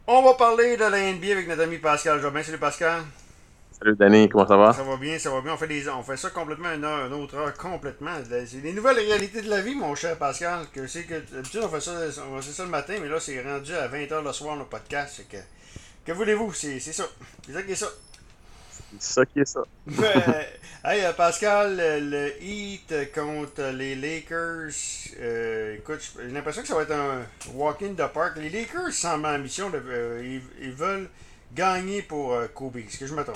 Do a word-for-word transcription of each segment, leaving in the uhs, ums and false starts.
On va parler de la N B A avec notre ami Pascal Jobin. Salut Pascal. Salut Danny, comment ça va? Ça va bien, ça va bien. On fait, des, on fait ça complètement une heure, une autre heure, complètement. C'est les nouvelles réalités de la vie, mon cher Pascal. Que c'est que d'habitude on fait ça, on fait ça le matin, mais là c'est rendu à vingt heures le soir le podcast. C'est que, que voulez-vous? C'est c'est ça. C'est ça qui est ça. C'est ça qui est ça. Euh, hey euh, Pascal, le, le Heat contre les Lakers. Euh, écoute, j'ai l'impression que ça va être un walk in the park. Les Lakers semblent en mission. De, euh, ils, ils veulent gagner pour euh, Kobe. Est-ce que je me trompe?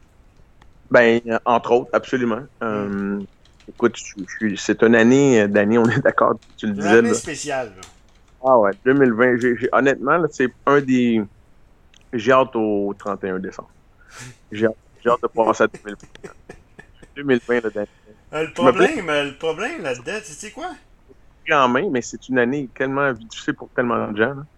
Ben, euh, entre autres, absolument. Hmm. Euh, écoute, je, je suis- c'est une année, euh, Danny, on est d'accord, tu le C'est une disais, année là. spéciale. Là. Ah ouais, deux mille vingt, j'ai, j'ai- honnêtement, là, c'est un des... J'ai hâte au trente et un décembre. J'ai hâte, j'ai hâte de passer à deux mille vingt. deux mille vingt, là, Danny. Euh, le Je me plais problème, euh, le problème là-dedans, tu sais quoi? en main, mais c'est une année tellement difficile pour tellement de gens, là.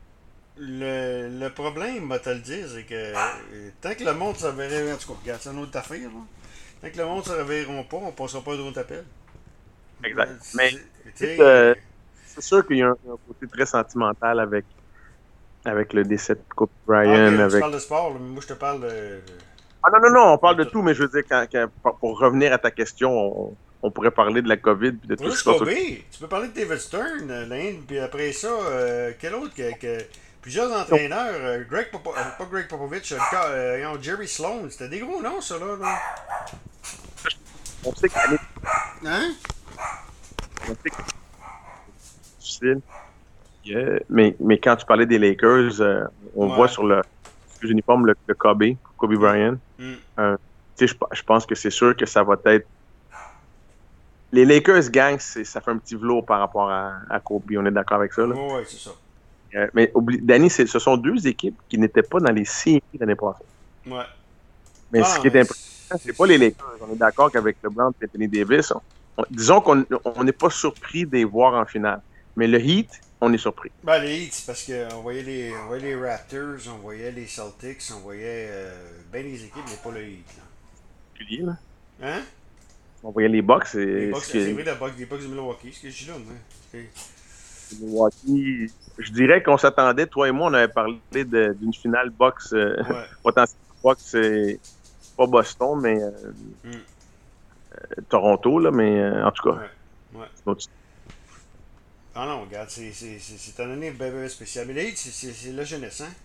Le, le problème, va te le dire, c'est que euh, tant que le monde se réveillera, en tout cas, regarde, c'est une autre affaire, là. Tant que le monde se réveilleront pas, on passera pas d'autres appels. Exact. Euh, Mais Tu écoute, euh, sais, c'est sûr qu'il y a un, un côté très sentimental avec, avec le décès de Kobe ah, Bryant, ok, tu avec parles de sport, là, mais moi je te parle de, Ah non, non, non, on de parle de tout. tout, mais je veux dire, quand, quand- pour pour revenir à ta question, on, on pourrait parler de la COVID puis de Pas tout ce juste qui se passe. Kobe, tu peux parler de David Stern, euh, l'Inde, puis après ça, euh, quel autre que, que- plusieurs entraîneurs, euh, Greg Popo- euh, pas Greg Popovich, euh, le ca- euh, voyons, Jerry Sloan, c'était des gros noms, ça, là. là. On sait que l'année Hein? on sait que c'est difficile, euh, mais, mais quand tu parlais des Lakers, euh, on voit Ouais. sur le sur les uniformes le, le Kobe, Kobe Hum, Bryant. hum. Euh, tu sais, je, je pense que c'est sûr que ça va être. Les Lakers gang, c'est, ça fait un petit velours par rapport à, à Kobe, on est d'accord avec ça, là. Ouais, ouais, c'est ça. Euh, mais oublie, Danny, c'est- ce sont deux équipes qui n'étaient pas dans les séries l'année passée. Ouais. Mais ce Ah, qui est mais important, c'est. c'est pas les Lakers. On est d'accord qu'avec LeBron et Anthony Davis, on- on- disons qu'on on n'est pas surpris de les voir en finale. Mais le Heat, on est surpris. Ben, les Heat, c'est parce qu'on voyait les, on voyait les Raptors, on voyait les Celtics, on voyait euh, ben les équipes, mais pas le Heat, Particulier, là. là. Hein? On voyait les Bucks Les et Bucks, ce c'est que vrai, la Bucks, les Bucks de Milwaukee, ce que je dis là, moi. C'est- Milwaukee. Je dirais qu'on s'attendait, toi et moi, on avait parlé de- d'une finale Bucks, euh, Ouais. potentiellement Bucks, c'est pas Boston, mais euh, Hum, Toronto, là, mais euh, en tout cas, ouais. Ouais. c'est une autre- Ah non, regarde, c'est c'est- c'est- c'est une année bien, bien spéciale. Mais les Heat, c'est c'est- c'est la jeunesse, hein?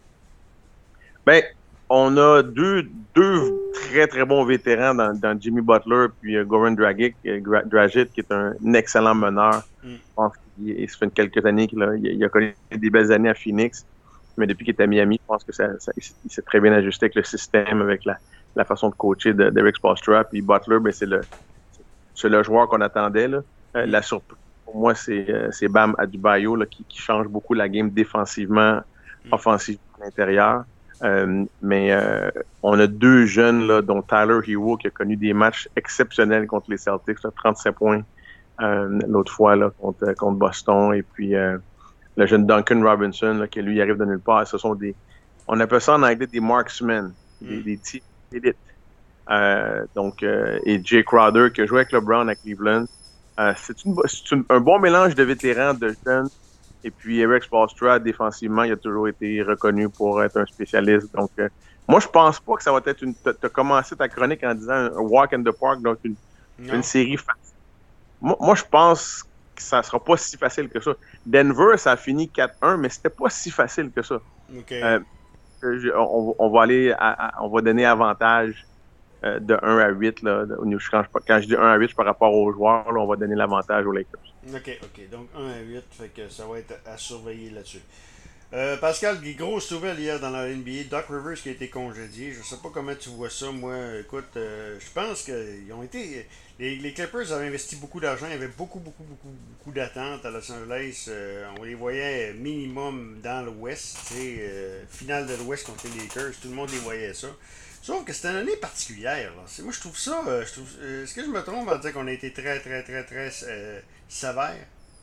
Ben, on a deux, deux très, très bons vétérans dans, dans Jimmy Butler puis euh, Goran Dragic, euh, Gra- Dragic, qui est un, excellent meneur. Hum, Je pense qu'il ça fait quelques années qu'il a, il a connu des belles années à Phoenix. Mais depuis qu'il est à Miami, je pense que ça, ça- il s'est très bien ajusté avec le système, avec la, la façon de coacher de- d'Eric Spoelstra. Puis Butler, ben, c'est le, c'est le joueur qu'on attendait, là. Euh, hum, la surprise, pour moi, c'est euh, c'est Bam Adebayo là, qui, qui change beaucoup la game défensivement, hum. offensivement à l'intérieur. Euh, mais euh, on a deux jeunes, là, dont Tyler Hero, qui a connu des matchs exceptionnels contre les Celtics, là, trente-sept points euh, l'autre fois là, contre, contre Boston. Et puis euh, le jeune Duncan Robinson, là, qui lui arrive de nulle part. Ce sont des, on appelle ça en anglais des marksmen, des, Hum. des tirs d'élite. Euh, donc, euh, et Jay Crowder, qui a joué avec LeBron à Cleveland. Euh, c'est une, c'est une, un bon mélange de vétérans, de jeunes. Et puis Eric Spoelstra, défensivement, il a toujours été reconnu pour être un spécialiste. Donc, euh, moi, je pense pas que ça va être une. Tu as commencé ta chronique en disant un walk in the park, donc une, une Non? série facile. Moi, moi, je pense que ça sera pas si facile que ça. Denver, ça a fini quatre un, mais c'était pas si facile que ça. Ok. Euh, je- on, on va aller, à, à- on va donner avantage euh, de un à huit. Là, de- quand, je, quand je dis un à huit, par rapport aux joueurs, là, on va donner l'avantage aux Lakers. Ok, ok. Donc un à huit, fait que ça va être à surveiller là-dessus. Euh, Pascal, des grosses nouvelles hier dans la N B A. Doc Rivers qui a été congédié. Je sais pas comment tu vois ça, moi. Écoute, euh, je pense qu'ils ont été. Les, les Clippers avaient investi beaucoup d'argent. Il y avait beaucoup, beaucoup, beaucoup, beaucoup d'attentes à Los Angeles. Euh, on les voyait minimum dans l'Ouest. Tu sais, euh, finale de l'Ouest contre les Lakers. Tout le monde les voyait ça. Sauf que c'était une année particulière. Là. C'est- Moi, je trouve ça. euh, je trouve, euh, est-ce que je me trompe en dire qu'on a été très, très, très, très euh, sévère?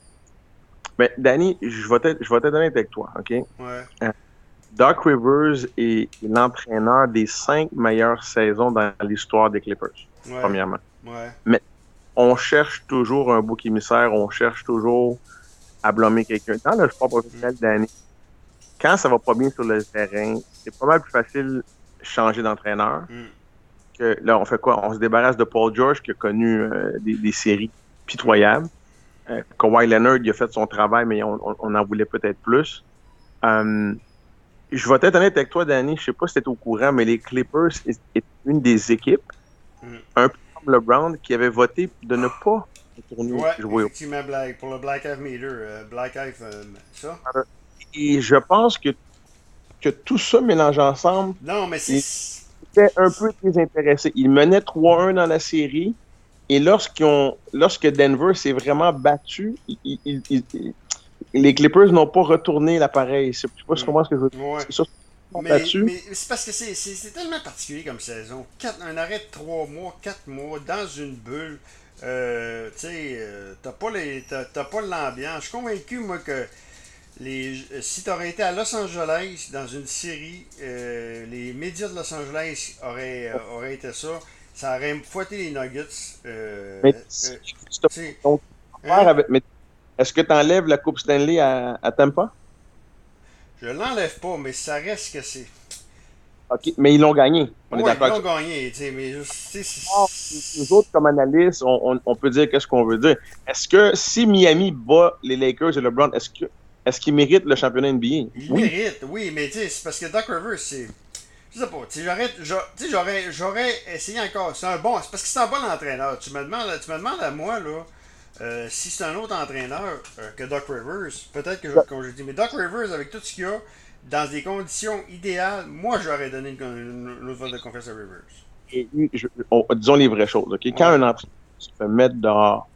Mais Danny, je vais être, je vais être honnête avec toi, OK? Ouais. Euh, Doc Rivers est l'entraîneur des cinq meilleures saisons dans l'histoire des Clippers, Ouais. premièrement. Ouais. Mais on cherche toujours un bouc émissaire, on cherche toujours à blâmer quelqu'un. Dans le sport Mm. professionnel, Danny, quand ça va pas bien sur le terrain, c'est pas mal plus facile de changer d'entraîneur. Mm. Que, là, on fait quoi? On se débarrasse de Paul George qui a connu euh, des, des séries pitoyables. Euh, Kawhi Leonard, il a fait son travail, mais on, on, on en voulait peut-être plus. Euh, je vais être honnête avec toi, Danny, je sais pas si tu es au courant, mais les Clippers est une des équipes, mm. un peu comme LeBron, qui avait voté de ne pas retourner ouais, jouer. Effectivement, Black, pour le Black Lives Matter, euh, Black Lives, euh, ça. Et je pense que, que tout ça mélange ensemble. Non, mais c'est... Il était un peu désintéressé. Il menait trois un dans la série, et lorsqu'ils ont, lorsque Denver s'est vraiment battu, il, il, il, les Clippers n'ont pas retourné l'appareil. Je ne sais pas si tu comprends ce que je veux dire. Ouais. C'est ça, mais, mais c'est parce que c'est, c'est, c'est tellement particulier comme saison. Quatre, un arrêt de trois mois, quatre mois, dans une bulle. Euh, tu sais, euh, t'as pas, les, t'as, t'as pas l'ambiance. Je suis convaincu, moi, que les, si tu aurais été à Los Angeles dans une série, euh, les médias de Los Angeles auraient, euh, auraient été ça. Ça aurait fouetté les Nuggets. Euh, mais euh, donc, hein? avec, mais est-ce que tu enlèves la Coupe Stanley à, à Tampa? Je l'enlève pas, mais ça reste que c'est. OK, mais ils l'ont gagné. On ouais, est d'accord. Ils l'ont gagné, tu sais, mais je, c'est, c'est... Nous autres, comme analystes, on, on, on peut dire qu'est-ce qu'on veut dire. Est-ce que si Miami bat les Lakers et LeBron, est-ce que est-ce qu'ils méritent le championnat N B A? Ils oui. méritent, oui, mais tu sais, c'est parce que Doc Rivers, c'est. Je sais pas, tu sais, j'aurais, j'aurais, j'aurais essayé encore. C'est un bon. C'est parce que c'est un bon entraîneur. Tu me demandes, tu me demandes à moi, là. Euh, si c'est un autre entraîneur euh, que Doc Rivers, peut-être que, je, comme je dis, mais Doc Rivers, avec tout ce qu'il y a, dans des conditions idéales, moi, j'aurais donné une, une, une autre vote de confiance à Rivers. Et, je, on, disons les vraies choses, OK? Quand ouais. un entraîneur se fait mettre dehors,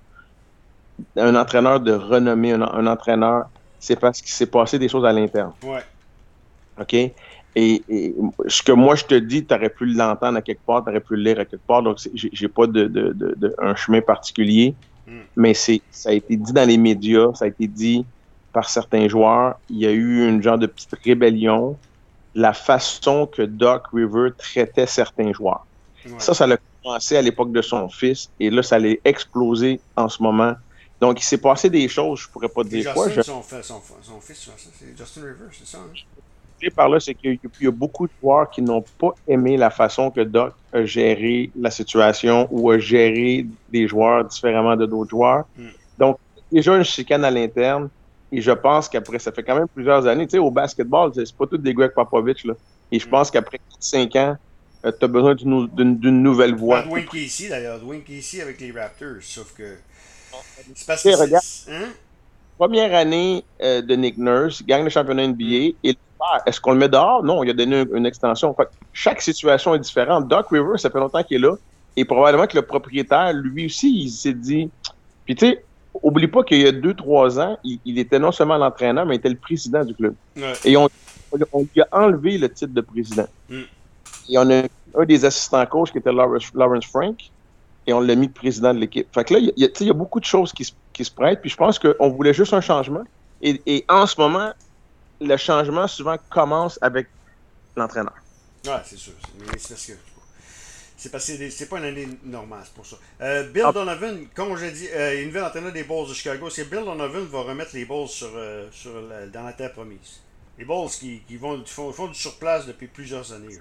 un entraîneur de renommée, un, un entraîneur, c'est parce qu'il s'est passé des choses à l'interne. Ouais. OK? Et, et ce que moi, je te dis, tu aurais pu l'entendre à quelque part, tu aurais pu le lire à quelque part, donc j'ai, j'ai pas de, de, de, de, un chemin particulier. Mais c'est, ça a été dit dans les médias, ça a été dit par certains joueurs. Il y a eu une genre de petite rébellion, la façon que Doc Rivers traitait certains joueurs. Ouais. Ça, ça a commencé à l'époque de son fils, et là, ça allait exploser en ce moment. Donc, il s'est passé des choses, je pourrais pas te dire quoi. Je... Son, son, son fils, c'est Justin Rivers, c'est ça? Hein? Par là, c'est qu'il y a beaucoup de joueurs qui n'ont pas aimé la façon que Doc a géré la situation ou a géré des joueurs différemment de d'autres joueurs. Mm. Donc, déjà une chicane à l'interne, et je pense qu'après, ça fait quand même plusieurs années, tu sais, au basketball, c'est pas tout des Greg Popovich, là. Et je mm. pense qu'après cinq ans, euh, tu as besoin d'une, d'une, d'une nouvelle voie. Dwayne Casey, d'ailleurs, Dwayne Casey avec les Raptors, sauf que... C'est parce que c'est... Regarde, hein? Première année euh, de Nick Nurse, gagne le championnat N B A, mm. et est-ce qu'on le met dehors? Non, il a donné une, une extension. Fait, chaque situation est différente. Doc Rivers, ça fait longtemps qu'il est là. Et probablement que le propriétaire, lui aussi, il s'est dit... Puis tu sais, oublie pas qu'il y a deux, trois ans, il, il était non seulement l'entraîneur, mais il était le président du club. Ouais. Et on, on lui a enlevé le titre de président. Mm. Et on a un des assistants coachs qui était Lawrence, Lawrence Frank, et on l'a mis président de l'équipe. Fait que là, il y a, il y a beaucoup de choses qui, qui se prêtent. Puis je pense qu'on voulait juste un changement. Et, et en ce moment... le changement souvent commence avec l'entraîneur. Ouais, c'est sûr. Mais c'est parce que c'est parce que c'est pas une année normale, c'est pour ça. Euh, Bill ah. Donovan, comme j'ai dit, euh, il est nouvel entraîneur des Bulls de Chicago. C'est Bill Donovan va remettre les Bulls sur, euh, sur la, dans la terre promise. Les Bulls qui, qui vont font, font du surplace depuis plusieurs années. Là.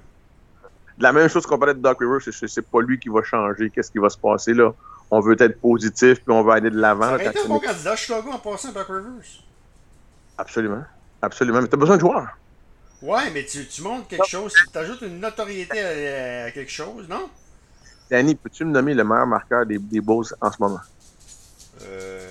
La même chose qu'on parlait de Doc Rivers, c'est, c'est pas lui qui va changer. Qu'est-ce qui va se passer là? On veut être positif puis on veut aller de l'avant. Ça aurait été un bon candidat à Chicago en passant Doc Rivers. Absolument. Absolument, mais tu as besoin de joueurs. Ouais, mais tu, tu montres quelque chose, tu ajoutes une notoriété à, à quelque chose, non? Danny, peux-tu me nommer le meilleur marqueur des, des Bulls en ce moment? Euh...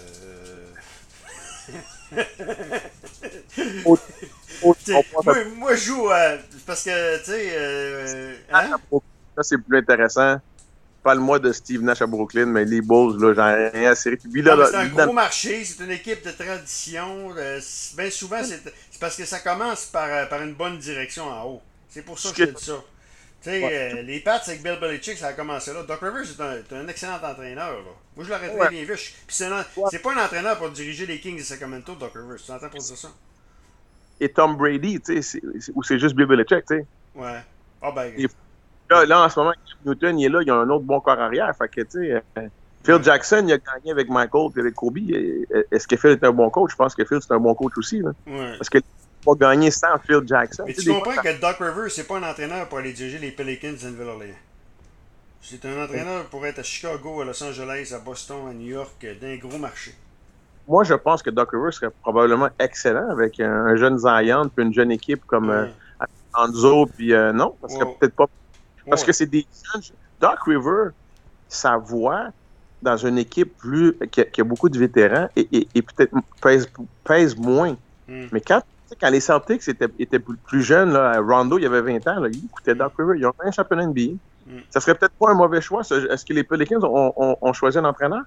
au, au, moi, moi, je joue euh, parce que, tu sais... Euh, hein? Ça, c'est plus intéressant. Parle-moi de Steve Nash à Brooklyn, mais les Bulls, là, j'en ai rien à série. Puis là, non, là, c'est un là, gros marché, c'est une équipe de tradition. Euh, bien souvent, c'est, c'est parce que ça commence par, par une bonne direction en haut. C'est pour ça que je te dis ça. Tu sais, ouais. euh, les Pats avec Bill Belichick, ça a commencé là. Doc Rivers est un, est un excellent entraîneur. Là. Moi, je l'aurais très ouais. bien vu. Puis c'est, un, ouais. c'est pas un entraîneur pour diriger les Kings de Sacramento, Doc Rivers. Tu entends pour dire ça? Et Tom Brady, tu sais, c'est, c'est, ou c'est juste Bill Belichick, tu sais. Ouais. Ah ben... Et, Là, là, en ce moment, Newton, il est là, il y a un autre bon corps arrière. Fait que, tu sais, euh, Phil Jackson, il a gagné avec Michael et avec Kobe. Est-ce que Phil est un bon coach? Je pense que Phil, c'est un bon coach aussi. Là. Ouais. Parce que pas gagner sans Phil Jackson. Mais Tu tu sais, des comprends fois, que Doc Rivers, c'est pas un entraîneur pour aller diriger les Pelicans de Nouvelle-Orléans. C'est un entraîneur pour être à Chicago, à Los Angeles, à Boston, à New York, d'un gros marché. moi, je pense que Doc Rivers serait probablement excellent avec un, un jeune Zion puis une jeune équipe comme euh, Ouais. Anzo, puis euh, non, ça serait Ouais. peut-être pas. Parce Ouais. que c'est des jeunes. Doc Rivers, sa voix dans une équipe plus qui a, qui a beaucoup de vétérans et, et, et peut-être pèse, pèse moins. Hmm. Mais quand, tu sais, quand les Celtics étaient, étaient plus, plus jeunes, là, Rondo, il avait vingt ans, là, il écoutait Doc Rivers. Ils ont fait un championnat N B A. Hmm. Ça serait peut-être pas un mauvais choix. ça. Est-ce que les Pelicans ont, ont, ont choisi un entraîneur?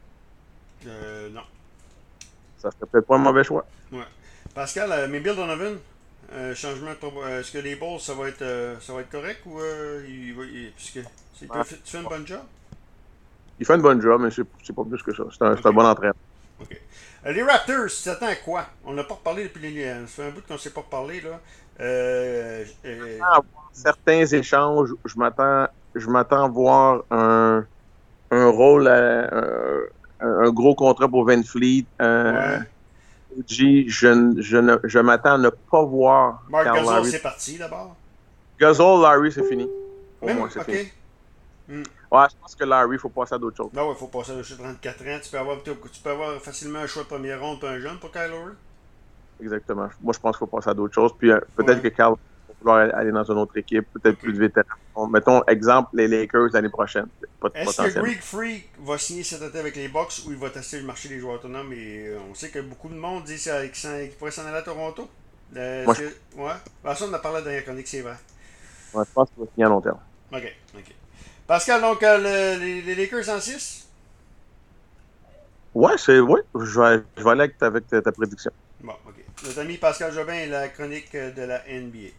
Euh, non. Ça serait peut-être pas un mauvais choix. Ouais. Pascal, euh, mais Bill Donovan, euh, changement de prob- euh, est-ce que les Bulls, ça va être, euh, ça va être correct ou euh, il va, il- puisque c'est, Ah. tu fais une bonne job? Il fait une bonne job, mais c'est, c'est pas plus que ça. C'est un, c'est un Ok. bon entraîneur. OK. Euh, les Raptors, tu t'attends à quoi? On n'a pas reparlé depuis les. Ça fait un bout qu'on ne s'est pas reparlé, là. Euh, euh, À avoir certains échanges, je m'attends, je m'attends à voir un, un rôle, à- un, un gros contrat pour Van Fleet. Euh, ouais. G, je, je, ne- je m'attends à ne pas voir Mark Kyle Gasol, Lowry. c'est parti d'abord. Gasol, Larry, c'est fini. Pour Même, moi, c'est OK. fini. Hmm. Ouais, je pense que Larry, il faut passer à d'autres choses. Ben ouais, il faut passer à trente-quatre ans. Tu peux, avoir, tu peux avoir facilement un choix de première ronde pour un jeune pour Kyle Lowry. Exactement. Moi, je pense qu'il faut passer à d'autres choses. Puis euh, peut-être Ouais. que Kyle va vouloir aller dans une autre équipe, peut-être Ok. plus de vétérans. Bon, mettons, exemple, les Lakers l'année prochaine. Pas de Est-ce que potentiel. Greek Freak va signer cet été avec les Bucks ou il va tester le marché des joueurs autonomes? Et euh, on sait que beaucoup de monde dit ça- qu'il s'en- qu'il pourrait s'en aller à Toronto. Euh, Moi, est-ce que- Ouais. Ben, ça, on en a parlé dans la dernière chronique, c'est vrai. Ouais, je pense qu'il va signer à long terme. OK. OK. Pascal, donc, euh, le- les, les Lakers en six? Ouais, c'est. Ouais, je vais, je vais aller avec ta, avec ta, ta prédiction. Bon, OK. Notre ami Pascal Jobin et la chronique euh, de la N B A.